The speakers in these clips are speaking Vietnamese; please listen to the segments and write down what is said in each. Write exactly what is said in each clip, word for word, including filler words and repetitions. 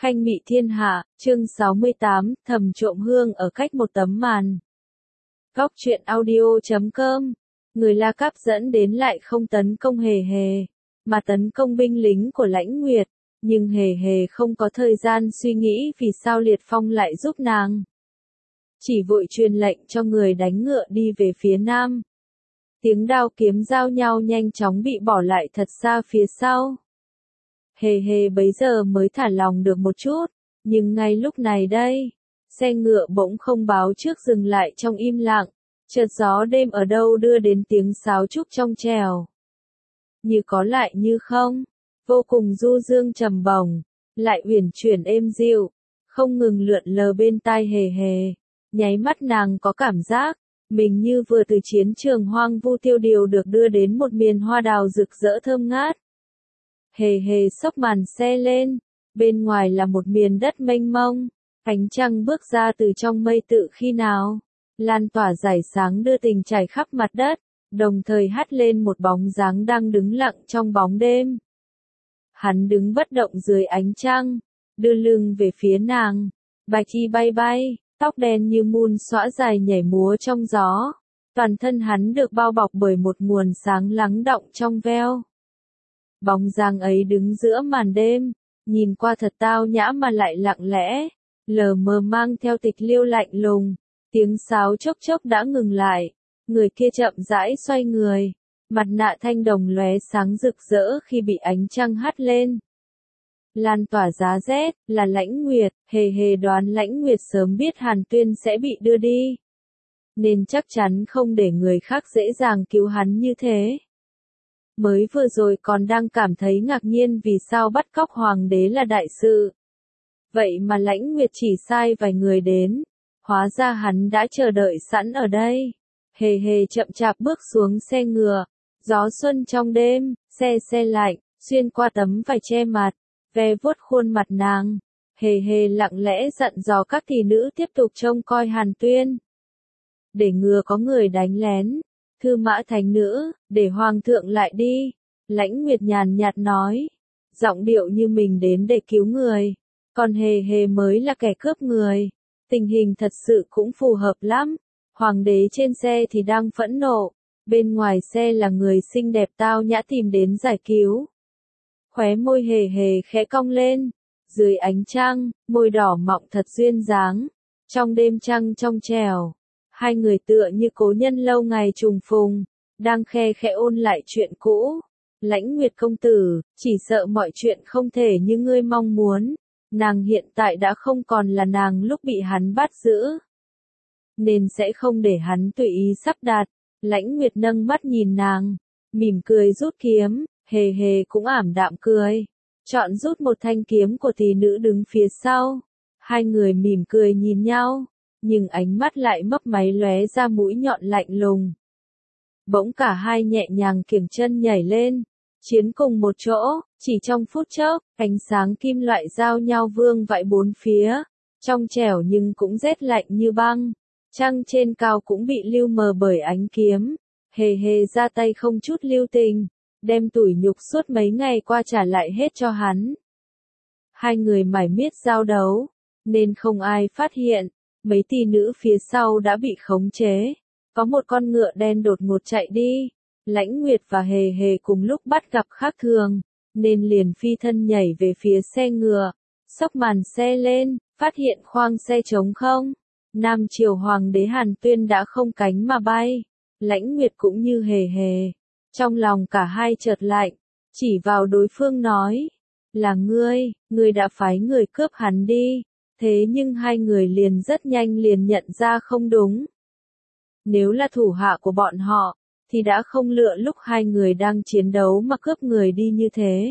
Khanh Mị Thiên Hạ, chương sáu mươi tám, thầm trộm hương ở cách một tấm màn. Góc truyện audio chấm com. Người La Cáp dẫn đến lại không tấn công Hề Hề, mà tấn công binh lính của Lãnh Nguyệt, nhưng Hề Hề không có thời gian suy nghĩ vì sao Liệt Phong lại giúp nàng. Chỉ vội truyền lệnh cho người đánh ngựa đi về phía nam. Tiếng đao kiếm giao nhau nhanh chóng bị bỏ lại thật xa phía sau. Hề Hề bấy giờ mới thả lòng được một chút, nhưng ngay lúc này đây, xe ngựa bỗng không báo trước dừng lại trong im lặng, chợt gió đêm ở đâu đưa đến tiếng sáo trúc trong trèo. Như có lại như không, vô cùng du dương trầm bổng, lại uyển chuyển êm dịu, không ngừng lượn lờ bên tai Hề Hề, nháy mắt nàng có cảm giác, mình như vừa từ chiến trường hoang vu tiêu điều được đưa đến một miền hoa đào rực rỡ thơm ngát. Hề Hề xốc màn xe lên, bên ngoài là một miền đất mênh mông, ánh trăng bước ra từ trong mây tự khi nào, lan tỏa rải sáng đưa tình trải khắp mặt đất, đồng thời hắt lên một bóng dáng đang đứng lặng trong bóng đêm. Hắn đứng bất động dưới ánh trăng, đưa lưng về phía nàng, bạch y bay bay, tóc đen như muôn xõa dài nhảy múa trong gió, toàn thân hắn được bao bọc bởi một nguồn sáng lắng đọng trong veo. Bóng dáng ấy đứng giữa màn đêm, nhìn qua thật tao nhã mà lại lặng lẽ, lờ mờ mang theo tịch liêu lạnh lùng, tiếng sáo chốc chốc đã ngừng lại, người kia chậm rãi xoay người, mặt nạ thanh đồng lóe sáng rực rỡ khi bị ánh trăng hắt lên. Lan tỏa giá rét, là Lãnh Nguyệt, Hề Hề đoán Lãnh Nguyệt sớm biết Hàn Tuyên sẽ bị đưa đi, nên chắc chắn không để người khác dễ dàng cứu hắn như thế. Mới vừa rồi còn đang cảm thấy ngạc nhiên vì sao bắt cóc hoàng đế là đại sự. Vậy mà Lãnh Nguyệt chỉ sai vài người đến, hóa ra hắn đã chờ đợi sẵn ở đây. Hề Hề chậm chạp bước xuống xe ngựa, gió xuân trong đêm, xe xe lạnh, xuyên qua tấm vải che mặt, ve vuốt khuôn mặt nàng. Hề Hề lặng lẽ dặn dò các thị nữ tiếp tục trông coi Hàn Tuyên, để ngừa có người đánh lén. Thư Mã Thánh Nữ, để hoàng thượng lại đi. Lãnh Nguyệt nhàn nhạt nói, giọng điệu như mình đến để cứu người, còn Hề Hề mới là kẻ cướp người. Tình hình thật sự cũng phù hợp lắm. Hoàng đế trên xe thì đang phẫn nộ, bên ngoài xe là người xinh đẹp tao nhã tìm đến giải cứu. Khóe môi Hề Hề khẽ cong lên, dưới ánh trăng, môi đỏ mọng thật duyên dáng. Trong đêm trăng trong trẻo, hai người tựa như cố nhân lâu ngày trùng phùng, đang khe khẽ ôn lại chuyện cũ. Lãnh Nguyệt công tử, chỉ sợ mọi chuyện không thể như ngươi mong muốn. Nàng hiện tại đã không còn là nàng lúc bị hắn bắt giữ, nên sẽ không để hắn tùy ý sắp đặt. Lãnh Nguyệt nâng mắt nhìn nàng, mỉm cười rút kiếm. Hề Hề cũng ảm đạm cười, chọn rút một thanh kiếm của thị nữ đứng phía sau. Hai người mỉm cười nhìn nhau, nhưng ánh mắt lại mấp máy lóe ra mũi nhọn lạnh lùng. Bỗng cả hai nhẹ nhàng kiểng chân nhảy lên, chiến cùng một chỗ, chỉ trong phút chốc, ánh sáng kim loại giao nhau vương vãi bốn phía, trong trẻo nhưng cũng rét lạnh như băng. Trăng trên cao cũng bị lưu mờ bởi ánh kiếm. Hề Hề ra tay không chút lưu tình, đem tủi nhục suốt mấy ngày qua trả lại hết cho hắn. Hai người mải miết giao đấu, nên không ai phát hiện. Mấy tỷ nữ phía sau đã bị khống chế. Có một con ngựa đen đột ngột chạy đi. Lãnh Nguyệt và Hề Hề cùng lúc bắt gặp khác thường, nên liền phi thân nhảy về phía xe ngựa, xốc màn xe lên, phát hiện khoang xe trống không. Nam triều hoàng đế Hàn Tuyên đã không cánh mà bay. Lãnh Nguyệt cũng như Hề Hề, trong lòng cả hai chợt lạnh, chỉ vào đối phương nói, là ngươi, ngươi đã phái người cướp hắn đi. Thế nhưng hai người liền rất nhanh liền nhận ra không đúng. Nếu là thủ hạ của bọn họ, thì đã không lựa lúc hai người đang chiến đấu mà cướp người đi như thế.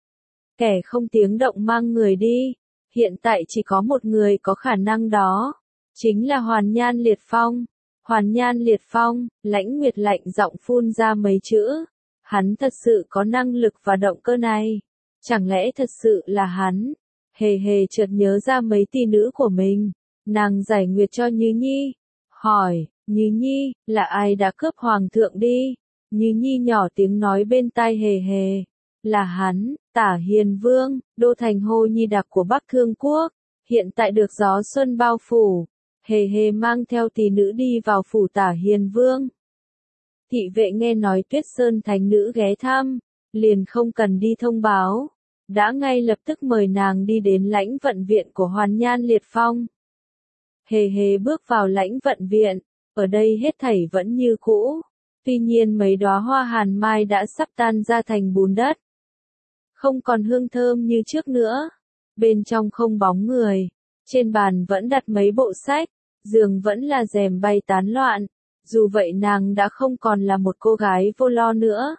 Kẻ không tiếng động mang người đi, hiện tại chỉ có một người có khả năng đó, chính là Hoàn Nhan Liệt Phong. Hoàn Nhan Liệt Phong, Lãnh Nguyệt lạnh giọng phun ra mấy chữ. Hắn thật sự có năng lực và động cơ này. Chẳng lẽ thật sự là hắn? Hề Hề chợt nhớ ra mấy tỷ nữ của mình. Nàng giải nguyệt cho Như Nhi. Hỏi, Như Nhi, là ai đã cướp hoàng thượng đi? Như Nhi nhỏ tiếng nói bên tai Hề Hề. là hắn, Tả Hiền Vương, đô thành Hồ Nhi Đặc của Bắc Thương Quốc, hiện tại được gió xuân bao phủ, hề hề mang theo tỷ nữ đi vào phủ Tả Hiền Vương. Thị vệ nghe nói Tuyết Sơn thánh nữ ghé thăm, liền không cần đi thông báo, đã ngay lập tức mời nàng đi đến lãnh vận viện của Hoàn Nhan Liệt Phong. Hề hề bước vào lãnh vận viện, ở đây hết thảy vẫn như cũ, tuy nhiên mấy đóa hoa hàn mai đã sắp tan ra thành bùn đất. Không còn hương thơm như trước nữa, bên trong không bóng người, trên bàn vẫn đặt mấy bộ sách, giường vẫn là rèm bay tán loạn, dù vậy nàng đã không còn là một cô gái vô lo nữa,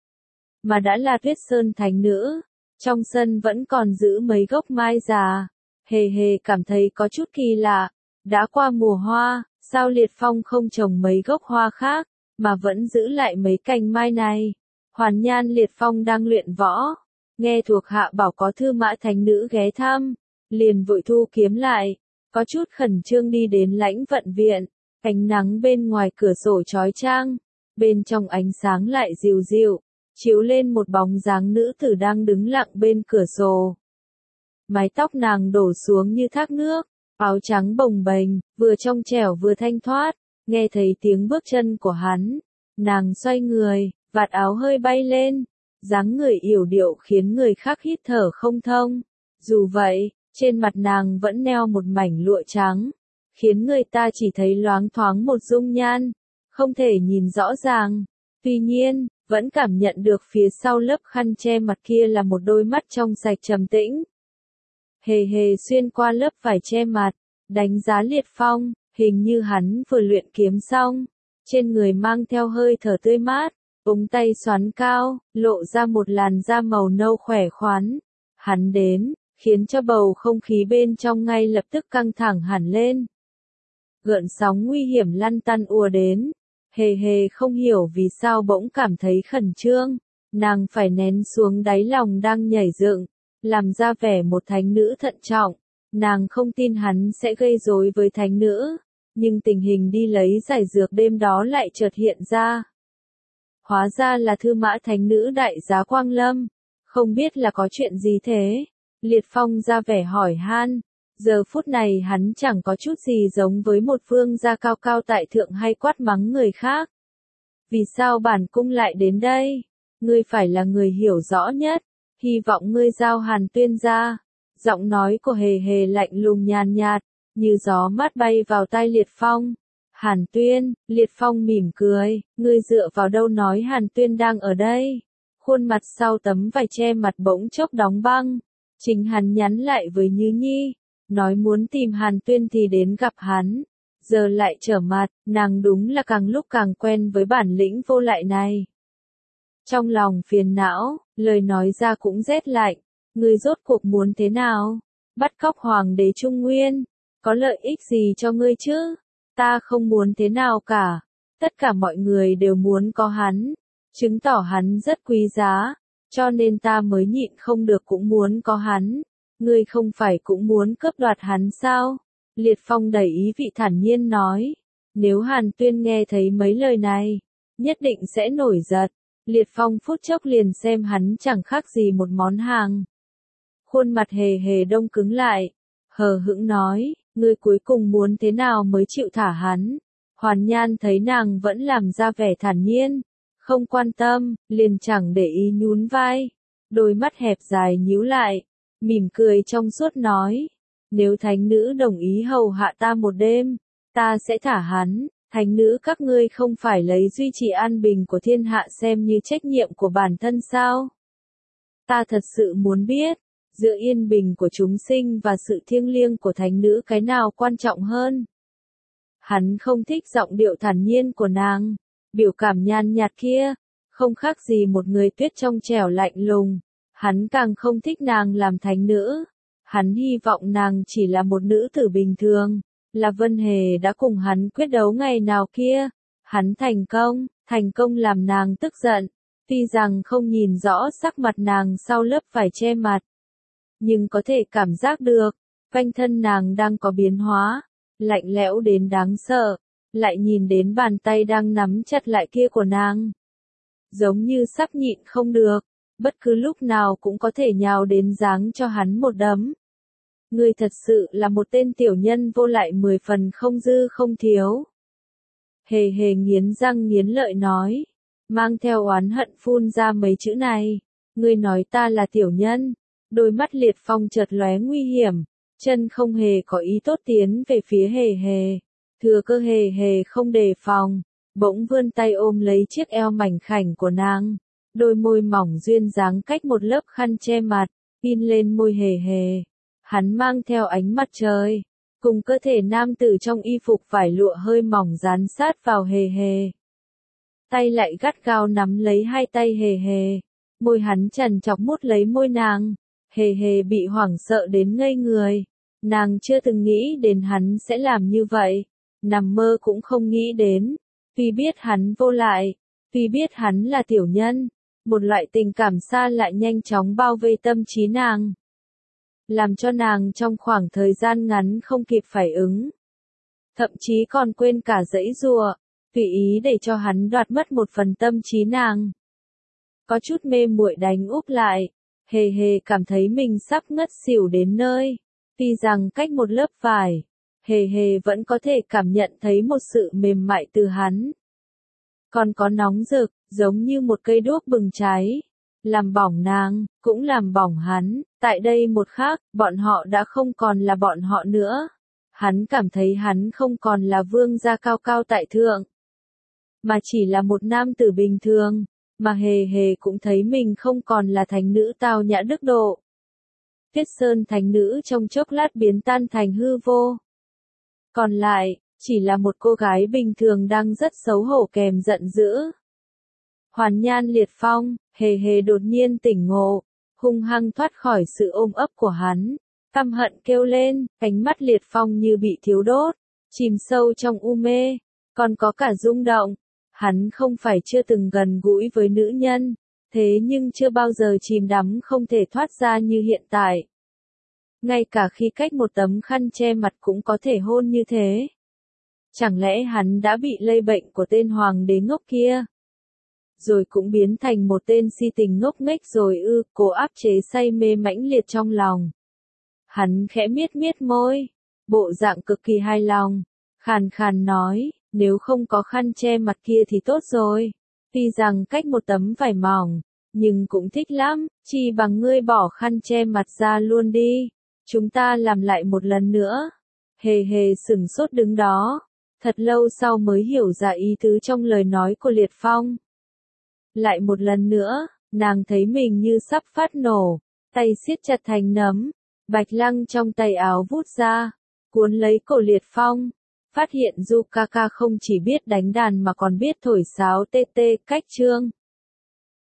mà đã là Tuyết Sơn thánh nữ. Trong sân vẫn còn giữ mấy gốc mai già, hề hề cảm thấy có chút kỳ lạ, đã qua mùa hoa, sao Liệt Phong không trồng mấy gốc hoa khác, mà vẫn giữ lại mấy cành mai này. Hoàn Nhan Liệt Phong đang luyện võ, nghe thuộc hạ bảo có Thư Mã thánh nữ ghé thăm, liền vội thu kiếm lại, có chút khẩn trương đi đến lãnh vận viện. Ánh nắng bên ngoài cửa sổ chói chang, bên trong ánh sáng lại dịu dịu, chiếu lên một bóng dáng nữ tử đang đứng lặng bên cửa sổ. Mái tóc nàng đổ xuống như thác nước, áo trắng bồng bềnh, vừa trong trẻo vừa thanh thoát, nghe thấy tiếng bước chân của hắn, nàng xoay người, vạt áo hơi bay lên, dáng người yểu điệu khiến người khác hít thở không thông. Dù vậy, trên mặt nàng vẫn neo một mảnh lụa trắng, khiến người ta chỉ thấy loáng thoáng một dung nhan, không thể nhìn rõ ràng. Tuy nhiên, vẫn cảm nhận được phía sau lớp khăn che mặt kia là một đôi mắt trong sạch trầm tĩnh. Hề hề xuyên qua lớp vải che mặt, đánh giá Liệt Phong, hình như hắn vừa luyện kiếm xong, trên người mang theo hơi thở tươi mát, ống tay xoắn cao, lộ ra một làn da màu nâu khỏe khoắn. Hắn đến, khiến cho bầu không khí bên trong ngay lập tức căng thẳng hẳn lên. Gợn sóng nguy hiểm lăn tăn ùa đến, hề hề không hiểu vì sao bỗng cảm thấy khẩn trương, nàng phải nén xuống đáy lòng đang nhảy dựng, làm ra vẻ một thánh nữ thận trọng. Nàng không tin hắn sẽ gây rối với thánh nữ, nhưng tình hình đi lấy giải dược đêm đó lại chợt hiện ra. Hóa ra là Thư Mã thánh nữ đại giá Quang Lâm, không biết là có chuyện gì thế? Liệt Phong ra vẻ hỏi han, giờ phút này hắn chẳng có chút gì giống với một vương gia cao cao tại thượng hay quát mắng người khác. Vì sao bản cung lại đến đây? Ngươi phải là người hiểu rõ nhất, hy vọng ngươi giao Hàn Tuyên ra. Giọng nói của hề hề lạnh lùng nhàn nhạt, như gió mát bay vào tai Liệt Phong. Hàn Tuyên, Liệt Phong mỉm cười, ngươi dựa vào đâu nói Hàn Tuyên đang ở đây? Khuôn mặt sau tấm vải che mặt bỗng chốc đóng băng. Chính hắn nhắn lại với Như Nhi, nói muốn tìm Hàn Tuyên thì đến gặp hắn. Giờ lại trở mặt, nàng đúng là càng lúc càng quen với bản lĩnh vô lại này. Trong lòng phiền não, lời nói ra cũng rét lạnh. Ngươi rốt cuộc muốn thế nào? Bắt cóc hoàng đế Trung Nguyên, có lợi ích gì cho ngươi chứ? Ta không muốn thế nào cả. Tất cả mọi người đều muốn có hắn, chứng tỏ hắn rất quý giá, cho nên ta mới nhịn không được cũng muốn có hắn. Ngươi không phải cũng muốn cướp đoạt hắn sao? Liệt Phong đầy ý vị thản nhiên nói. Nếu Hàn Tuyên nghe thấy mấy lời này, nhất định sẽ nổi giận. Liệt Phong phút chốc liền xem hắn chẳng khác gì một món hàng. Khuôn mặt hề hề đông cứng lại, hờ hững nói, ngươi cuối cùng muốn thế nào mới chịu thả hắn? Hoàn Nhan thấy nàng vẫn làm ra vẻ thản nhiên, không quan tâm, liền chẳng để ý nhún vai, đôi mắt hẹp dài nhíu lại, mỉm cười trong suốt nói, nếu thánh nữ đồng ý hầu hạ ta một đêm, ta sẽ thả hắn. Thánh nữ các ngươi không phải lấy duy trì an bình của thiên hạ xem như trách nhiệm của bản thân sao? Ta thật sự muốn biết, giữa yên bình của chúng sinh và sự thiêng liêng của thánh nữ cái nào quan trọng hơn? Hắn không thích giọng điệu thản nhiên của nàng, biểu cảm nhàn nhạt kia, không khác gì một người tuyết trong trẻo lạnh lùng. Hắn càng không thích nàng làm thánh nữ. Hắn hy vọng nàng chỉ là một nữ tử bình thường, là Vân Hề đã cùng hắn quyết đấu ngày nào kia. Hắn thành công, thành công làm nàng tức giận, tuy rằng không nhìn rõ sắc mặt nàng sau lớp vải che mặt, nhưng có thể cảm giác được, quanh thân nàng đang có biến hóa, lạnh lẽo đến đáng sợ, lại nhìn đến bàn tay đang nắm chặt lại kia của nàng. Giống như sắp nhịn không được, bất cứ lúc nào cũng có thể nhào đến giáng cho hắn một đấm. Ngươi thật sự là một tên tiểu nhân vô lại mười phần không dư không thiếu. Hề hề nghiến răng nghiến lợi nói, mang theo oán hận phun ra mấy chữ này. Ngươi nói ta là tiểu nhân. Đôi mắt Liệt Phong chợt lóe nguy hiểm, chân không hề có ý tốt tiến về phía hề hề. Thừa cơ hề hề không đề phòng, bỗng vươn tay ôm lấy chiếc eo mảnh khảnh của nàng. Đôi môi mỏng duyên dáng cách một lớp khăn che mặt, in lên môi hề hề. Hắn mang theo ánh mặt trời, cùng cơ thể nam tử trong y phục vải lụa hơi mỏng dán sát vào hề hề. Tay lại gắt gao nắm lấy hai tay hề hề. Môi hắn trằn trọc mút lấy môi nàng. Hề hề bị hoảng sợ đến ngây người. Nàng chưa từng nghĩ đến hắn sẽ làm như vậy. Nằm mơ cũng không nghĩ đến. Vì biết hắn vô lại. Vì biết hắn là tiểu nhân. Một loại tình cảm xa lạ nhanh chóng bao vây tâm trí nàng. Làm cho nàng trong khoảng thời gian ngắn không kịp phản ứng. Thậm chí còn quên cả giãy giụa. Tùy ý để cho hắn đoạt mất một phần tâm trí nàng. Có chút mê muội đánh úp lại. Hề hề cảm thấy mình sắp ngất xỉu đến nơi. Tuy rằng cách một lớp vải, hề hề vẫn có thể cảm nhận thấy một sự mềm mại từ hắn. Còn có nóng rực, giống như một cây đuốc bừng cháy. Làm bỏng nàng, cũng làm bỏng hắn. Tại đây một khắc, bọn họ đã không còn là bọn họ nữa. Hắn cảm thấy hắn không còn là vương gia cao cao tại thượng. Mà chỉ là một nam tử bình thường. Mà hề hề cũng thấy mình không còn là thánh nữ tao nhã đức độ. Tuyết Sơn thánh nữ trong chốc lát biến tan thành hư vô. Còn lại, chỉ là một cô gái bình thường đang rất xấu hổ kèm giận dữ. Hoàn Nhan Liệt Phong, hề hề đột nhiên tỉnh ngộ, hung hăng thoát khỏi sự ôm ấp của hắn. Căm hận kêu lên, ánh mắt Liệt Phong như bị thiếu đốt, chìm sâu trong u mê, còn có cả rung động. Hắn không phải chưa từng gần gũi với nữ nhân, thế nhưng chưa bao giờ chìm đắm không thể thoát ra như hiện tại. Ngay cả khi cách một tấm khăn che mặt cũng có thể hôn như thế. Chẳng lẽ hắn đã bị lây bệnh của tên hoàng đế ngốc kia? Rồi cũng biến thành một tên si tình ngốc nghếch rồi ư, cố áp chế say mê mãnh liệt trong lòng. Hắn khẽ miết miết môi, bộ dạng cực kỳ hài lòng, khàn khàn nói. Nếu không có khăn che mặt kia thì tốt rồi. Tuy rằng cách một tấm vải mỏng, nhưng cũng thích lắm, chỉ bằng ngươi bỏ khăn che mặt ra luôn đi. Chúng ta làm lại một lần nữa. Hề hề sửng sốt đứng đó. Thật lâu sau mới hiểu ra ý tứ trong lời nói của Liệt Phong. Lại một lần nữa, nàng thấy mình như sắp phát nổ. Tay siết chặt thành nắm. Bạch lăng trong tay áo vút ra. Cuốn lấy cổ Liệt Phong. Phát hiện Yukaka không chỉ biết đánh đàn mà còn biết thổi sáo tê tê cách chương.